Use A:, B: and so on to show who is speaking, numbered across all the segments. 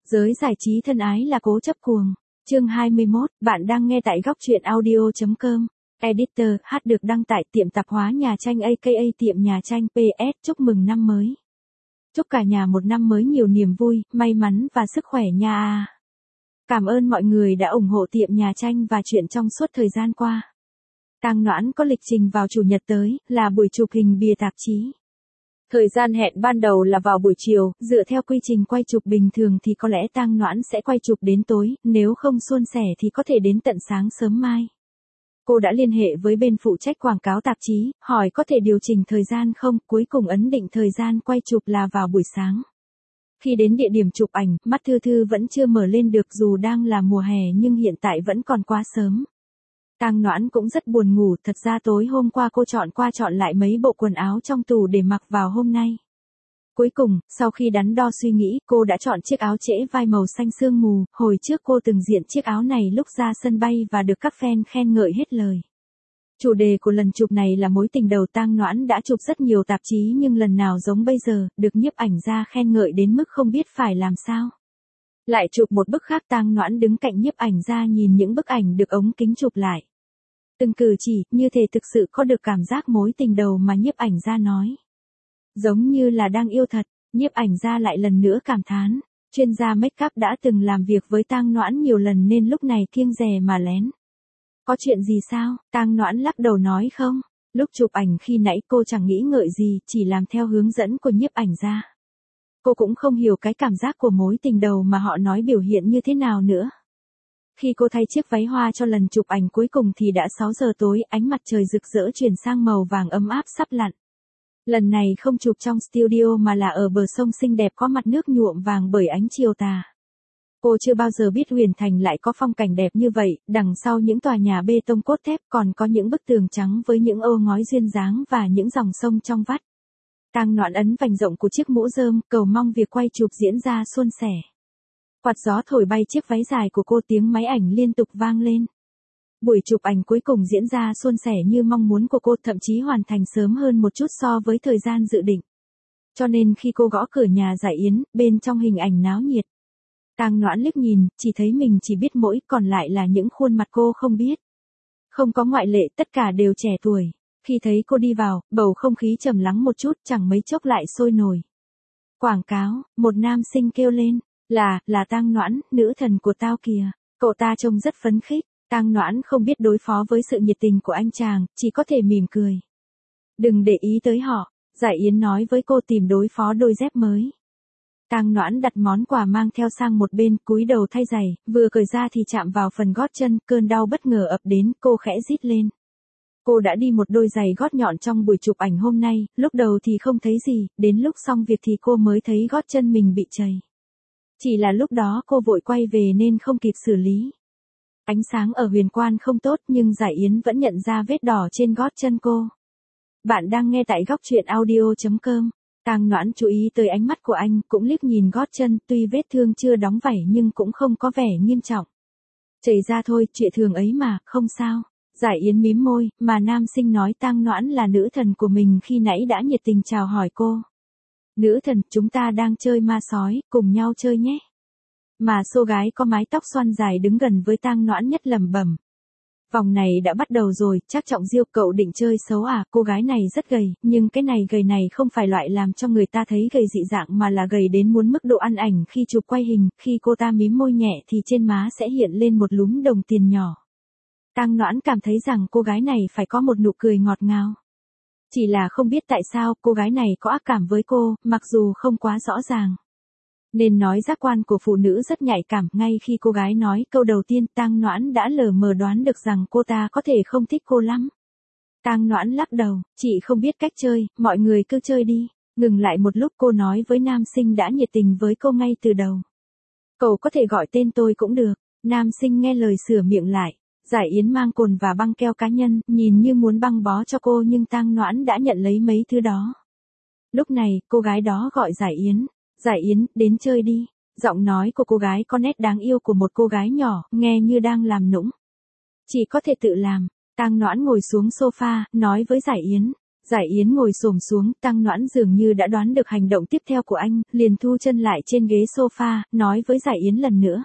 A: Giới giải trí thân ái là cố chấp cuồng. Chương 21, bạn đang nghe tại góc truyện audio.com. Editor, hát được đăng tại tiệm tạp hóa nhà tranh aka tiệm nhà tranh PS. Chúc mừng năm mới. Chúc cả nhà một năm mới nhiều niềm vui, may mắn và sức khỏe nha. Cảm ơn mọi người đã ủng hộ tiệm nhà tranh và chuyện trong suốt thời gian qua. Tang Noãn có lịch trình vào chủ nhật tới, là buổi chụp hình bìa tạp chí. Thời gian hẹn ban đầu là vào buổi chiều, dựa theo quy trình quay chụp bình thường thì có lẽ Tang Noãn sẽ quay chụp đến tối, nếu không suôn sẻ thì có thể đến tận sáng sớm mai. Cô đã liên hệ với bên phụ trách quảng cáo tạp chí, hỏi có thể điều chỉnh thời gian không, cuối cùng ấn định thời gian quay chụp là vào buổi sáng. Khi đến địa điểm chụp ảnh, mắt Thư Thư vẫn chưa mở lên được dù đang là mùa hè nhưng hiện tại vẫn còn quá sớm. Tang Noãn cũng rất buồn ngủ, thật ra tối hôm qua cô chọn qua chọn lại mấy bộ quần áo trong tủ để mặc vào hôm nay. Cuối cùng, sau khi đắn đo suy nghĩ, cô đã chọn chiếc áo trễ vai màu xanh sương mù, hồi trước cô từng diện chiếc áo này lúc ra sân bay và được các fan khen ngợi hết lời. Chủ đề của lần chụp này là mối tình đầu. Tang Noãn đã chụp rất nhiều tạp chí nhưng lần nào giống bây giờ, được nhiếp ảnh gia khen ngợi đến mức không biết phải làm sao. Lại chụp một bức khác, Tang Noãn đứng cạnh nhiếp ảnh gia nhìn những bức ảnh được ống kính chụp lại. Từng cử chỉ, như thể thực sự có được cảm giác mối tình đầu mà nhiếp ảnh gia nói. Giống như là đang yêu thật, nhiếp ảnh gia lại lần nữa cảm thán. Chuyên gia make up đã từng làm việc với Tang Noãn nhiều lần nên lúc này kiêng dè mà lén. Có chuyện gì sao? Tang Noãn lắc đầu nói không. Lúc chụp ảnh khi nãy cô chẳng nghĩ ngợi gì, chỉ làm theo hướng dẫn của nhiếp ảnh gia. Cô cũng không hiểu cái cảm giác của mối tình đầu mà họ nói biểu hiện như thế nào nữa. Khi cô thay chiếc váy hoa cho lần chụp ảnh cuối cùng thì đã 6 giờ tối, ánh mặt trời rực rỡ chuyển sang màu vàng ấm áp sắp lặn. Lần này không chụp trong studio mà là ở bờ sông xinh đẹp có mặt nước nhuộm vàng bởi ánh chiều tà. Cô chưa bao giờ biết Huyền Thành lại có phong cảnh đẹp như vậy, đằng sau những tòa nhà bê tông cốt thép còn có những bức tường trắng với những ô ngói duyên dáng và những dòng sông trong vắt. Tang Noãn ấn vành rộng của chiếc mũ rơm, cầu mong việc quay chụp diễn ra suôn sẻ. Quạt gió thổi bay chiếc váy dài của cô, tiếng máy ảnh liên tục vang lên. Buổi chụp ảnh cuối cùng diễn ra suôn sẻ như mong muốn của cô, thậm chí hoàn thành sớm hơn một chút so với thời gian dự định. Cho nên khi cô gõ cửa nhà giải yến, bên trong hình ảnh náo nhiệt. Tang Noãn liếc nhìn, chỉ thấy mình chỉ biết mỗi, còn lại là những khuôn mặt cô không biết. Không có ngoại lệ, tất cả đều trẻ tuổi. Khi thấy cô đi vào, bầu không khí trầm lắng một chút, chẳng mấy chốc lại sôi nổi. Quảng cáo, một nam sinh kêu lên, là Tang Noãn, nữ thần của tao kìa. Cậu ta trông rất phấn khích. Tang Noãn không biết đối phó với sự nhiệt tình của anh chàng, chỉ có thể mỉm cười. Đừng để ý tới họ, giải yến nói với cô tìm đối phó đôi dép mới. Tang Noãn đặt món quà mang theo sang một bên, cúi đầu thay giày, vừa cởi ra thì chạm vào phần gót chân, cơn đau bất ngờ ập đến, cô khẽ rít lên. Cô đã đi một đôi giày gót nhọn trong buổi chụp ảnh hôm nay, lúc đầu thì không thấy gì, đến lúc xong việc thì cô mới thấy gót chân mình bị trầy. Chỉ là lúc đó cô vội quay về nên không kịp xử lý. Ánh sáng ở huyền quan không tốt nhưng giải yến vẫn nhận ra vết đỏ trên gót chân cô. Bạn đang nghe tại góc truyện audio.com. Tang Noãn chú ý tới ánh mắt của anh, cũng liếc nhìn gót chân, tuy vết thương chưa đóng vảy nhưng cũng không có vẻ nghiêm trọng. Chảy ra thôi, chuyện thường ấy mà, không sao. Giải yến mím môi, mà nam sinh nói Tang Noãn là nữ thần của mình khi nãy đã nhiệt tình chào hỏi cô. Nữ thần, chúng ta đang chơi ma sói, cùng nhau chơi nhé. Mà xô gái có mái tóc xoăn dài đứng gần với Tang Noãn nhất lẩm bẩm. Vòng này đã bắt đầu rồi, chắc Trọng Diêu cậu định chơi xấu à? Cô gái này rất gầy, nhưng cái này gầy này không phải loại làm cho người ta thấy gầy dị dạng mà là gầy đến muốn mức độ ăn ảnh khi chụp quay hình, khi cô ta mím môi nhẹ thì trên má sẽ hiện lên một lúm đồng tiền nhỏ. Tang Noãn cảm thấy rằng cô gái này phải có một nụ cười ngọt ngào. Chỉ là không biết tại sao cô gái này có ác cảm với cô, mặc dù không quá rõ ràng. Nên nói giác quan của phụ nữ rất nhạy cảm, ngay khi cô gái nói câu đầu tiên Tang Noãn đã lờ mờ đoán được rằng cô ta có thể không thích cô lắm. Tang Noãn lắc đầu, chị không biết cách chơi, mọi người cứ chơi đi. Ngừng lại một lúc cô nói với nam sinh đã nhiệt tình với cô ngay từ đầu. Cậu có thể gọi tên tôi cũng được. Nam sinh nghe lời sửa miệng lại. Giải yến mang cồn và băng keo cá nhân, nhìn như muốn băng bó cho cô nhưng Tang Noãn đã nhận lấy mấy thứ đó. Lúc này, cô gái đó gọi Giải Yến. Giải Yến, đến chơi đi. Giọng nói của cô gái có nét đáng yêu của một cô gái nhỏ, nghe như đang làm nũng. Chỉ có thể tự làm. Tang Noãn ngồi xuống sofa, nói với Giải Yến. Giải Yến ngồi xổm xuống, Tăng Noãn dường như đã đoán được hành động tiếp theo của anh, liền thu chân lại trên ghế sofa, nói với Giải Yến lần nữa.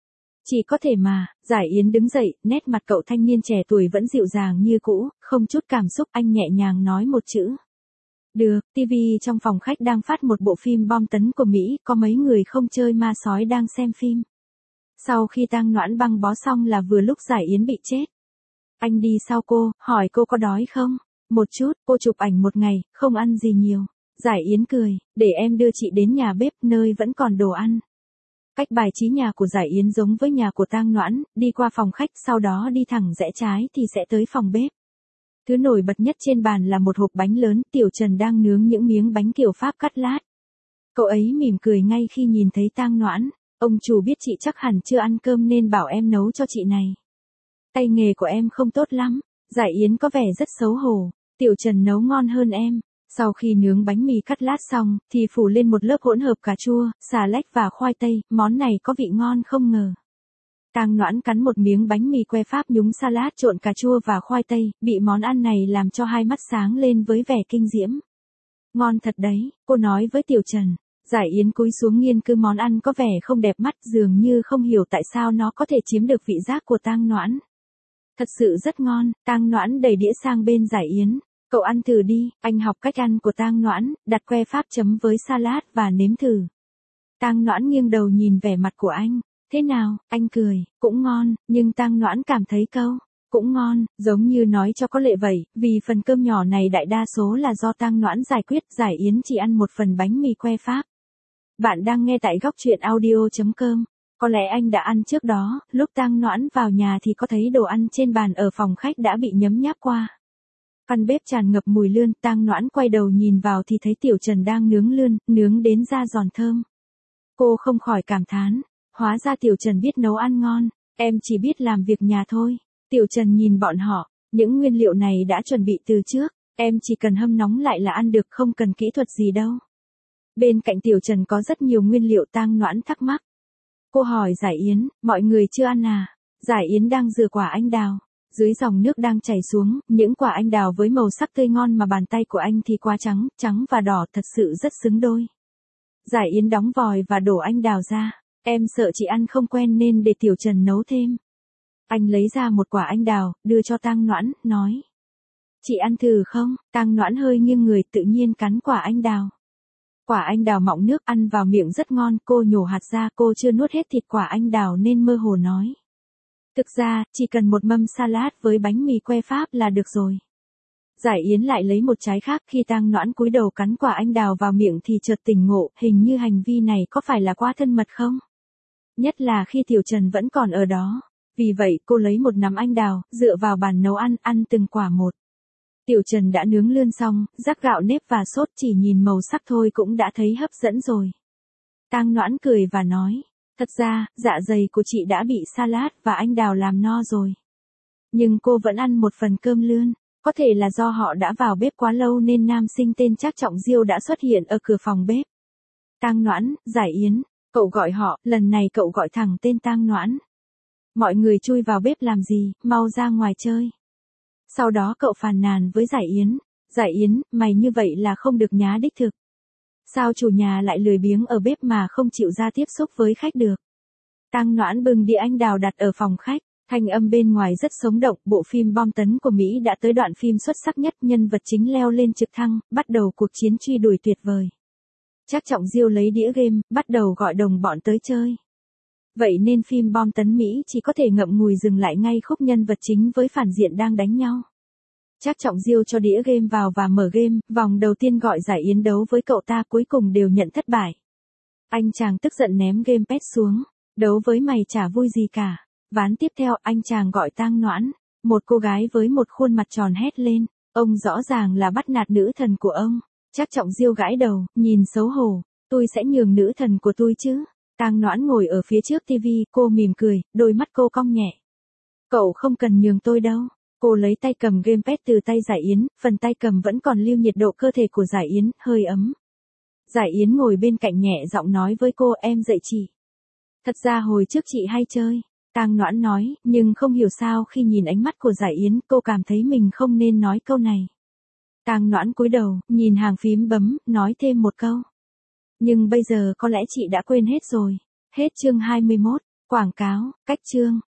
A: Chỉ có thể mà, Giải Yến đứng dậy, nét mặt cậu thanh niên trẻ tuổi vẫn dịu dàng như cũ, không chút cảm xúc, anh nhẹ nhàng nói một chữ. Được, TV trong phòng khách đang phát một bộ phim bom tấn của Mỹ, có mấy người không chơi ma sói đang xem phim. Sau khi Tăng Noãn băng bó xong là vừa lúc Giải Yến bị chết. Anh đi sau cô, hỏi cô có đói không? Một chút, cô chụp ảnh một ngày, không ăn gì nhiều. Giải Yến cười, để em đưa chị đến nhà bếp nơi vẫn còn đồ ăn. Cách bài trí nhà của Giải Yến giống với nhà của Tăng Noãn, đi qua phòng khách sau đó đi thẳng rẽ trái thì sẽ tới phòng bếp. Thứ nổi bật nhất trên bàn là một hộp bánh lớn, Tiểu Trần đang nướng những miếng bánh kiểu Pháp cắt lát. Cậu ấy mỉm cười ngay khi nhìn thấy Tăng Noãn, ông chủ biết chị chắc hẳn chưa ăn cơm nên bảo em nấu cho chị này. Tay nghề của em không tốt lắm, Giải Yến có vẻ rất xấu hổ, Tiểu Trần nấu ngon hơn em. Sau khi nướng bánh mì cắt lát xong, thì phủ lên một lớp hỗn hợp cà chua, xà lách và khoai tây, món này có vị ngon không ngờ. Tăng Noãn cắn một miếng bánh mì que Pháp nhúng salad trộn cà chua và khoai tây, bị món ăn này làm cho hai mắt sáng lên với vẻ kinh diễm. Ngon thật đấy, cô nói với Tiểu Trần. Giải Yến cúi xuống nghiên cứu món ăn có vẻ không đẹp mắt, dường như không hiểu tại sao nó có thể chiếm được vị giác của Tăng Noãn. Thật sự rất ngon, Tăng Noãn đẩy đĩa sang bên Giải Yến. Cậu ăn thử đi, anh học cách ăn của Tăng Noãn, đặt que Pháp chấm với salad và nếm thử. Tăng Noãn nghiêng đầu nhìn vẻ mặt của anh. Thế nào, anh cười, cũng ngon, nhưng Tăng Noãn cảm thấy câu, cũng ngon, giống như nói cho có lệ vậy, vì phần cơm nhỏ này đại đa số là do Tăng Noãn giải quyết, Giải Yến chỉ ăn một phần bánh mì que Pháp. Bạn đang nghe tại góc truyện audio.com. Có lẽ anh đã ăn trước đó, lúc Tăng Noãn vào nhà thì có thấy đồ ăn trên bàn ở phòng khách đã bị nhấm nháp qua. Căn bếp tràn ngập mùi lươn, Tăng Noãn quay đầu nhìn vào thì thấy Tiểu Trần đang nướng lươn, nướng đến da giòn thơm. Cô không khỏi cảm thán, hóa ra Tiểu Trần biết nấu ăn ngon, em chỉ biết làm việc nhà thôi. Tiểu Trần nhìn bọn họ, những nguyên liệu này đã chuẩn bị từ trước, em chỉ cần hâm nóng lại là ăn được, không cần kỹ thuật gì đâu. Bên cạnh Tiểu Trần có rất nhiều nguyên liệu. Tăng Noãn thắc mắc. Cô hỏi Giải Yến, mọi người chưa ăn à? Giải Yến đang rửa quả anh đào. Dưới dòng nước đang chảy xuống, những quả anh đào với màu sắc tươi ngon mà bàn tay của anh thì quá trắng, trắng và đỏ thật sự rất xứng đôi. Giải Yến đóng vòi và đổ anh đào ra. Em sợ chị ăn không quen nên để Tiểu Trần nấu thêm. Anh lấy ra một quả anh đào, đưa cho Tăng Noãn, nói. Chị ăn thử không? Tăng Noãn hơi nghiêng người tự nhiên cắn quả anh đào. Quả anh đào mọng nước ăn vào miệng rất ngon, cô nhổ hạt ra, cô chưa nuốt hết thịt quả anh đào nên mơ hồ nói. Thực ra, chỉ cần một mâm salad với bánh mì que Pháp là được rồi. Giải Yến lại lấy một trái khác, khi Tăng Noãn cúi đầu cắn quả anh đào vào miệng thì chợt tỉnh ngộ, hình như hành vi này có phải là quá thân mật không? Nhất là khi Tiểu Trần vẫn còn ở đó. Vì vậy cô lấy một nắm anh đào, dựa vào bàn nấu ăn, ăn từng quả một. Tiểu Trần đã nướng lươn xong, rắc gạo nếp và sốt, chỉ nhìn màu sắc thôi cũng đã thấy hấp dẫn rồi. Tăng Noãn cười và nói, thật ra, dạ dày của chị đã bị salad và anh đào làm no rồi. Nhưng cô vẫn ăn một phần cơm lươn, có thể là do họ đã vào bếp quá lâu nên nam sinh tên Trác Trọng Diêu đã xuất hiện ở cửa phòng bếp. Tăng Noãn, Giải Yến, cậu gọi họ, lần này cậu gọi thẳng tên Tăng Noãn. Mọi người chui vào bếp làm gì, mau ra ngoài chơi. Sau đó cậu phàn nàn với Giải Yến. Giải Yến, mày như vậy là không được nhá đích thực. Sao chủ nhà lại lười biếng ở bếp mà không chịu ra tiếp xúc với khách được. Tăng Noãn bưng đĩa anh đào đặt ở phòng khách. Thanh âm bên ngoài rất sống động, bộ phim bom tấn của Mỹ đã tới đoạn phim xuất sắc nhất, nhân vật chính leo lên trực thăng, bắt đầu cuộc chiến truy đuổi tuyệt vời. Trác Trọng Diêu lấy đĩa game, bắt đầu gọi đồng bọn tới chơi. Vậy nên phim bom tấn Mỹ chỉ có thể ngậm ngùi dừng lại ngay khúc nhân vật chính với phản diện đang đánh nhau. Trác Trọng Diêu cho đĩa game vào và mở game, vòng đầu tiên gọi Giải Yến đấu với cậu ta, cuối cùng đều nhận thất bại. Anh chàng tức giận ném gamepad xuống, đấu với mày chả vui gì cả. Ván tiếp theo, anh chàng gọi Tăng Noãn, một cô gái với một khuôn mặt tròn hét lên, ông rõ ràng là bắt nạt nữ thần của ông. Trác Trọng Diêu gãi đầu, nhìn xấu hổ, tôi sẽ nhường nữ thần của tôi chứ. Tăng Noãn ngồi ở phía trước TV, cô mỉm cười, đôi mắt cô cong nhẹ. Cậu không cần nhường tôi đâu. Cô lấy tay cầm gamepad từ tay Giải Yến, phần tay cầm vẫn còn lưu nhiệt độ cơ thể của Giải Yến, hơi ấm. Giải Yến ngồi bên cạnh nhẹ giọng nói với cô, em dạy chị. Thật ra hồi trước chị hay chơi. Tăng Noãn nói, nhưng không hiểu sao khi nhìn ánh mắt của Giải Yến, cô cảm thấy mình không nên nói câu này. Tang Noãn cúi đầu, nhìn hàng phím bấm, nói thêm một câu. Nhưng bây giờ có lẽ chị đã quên hết rồi. Hết chương 21, quảng cáo, cách chương.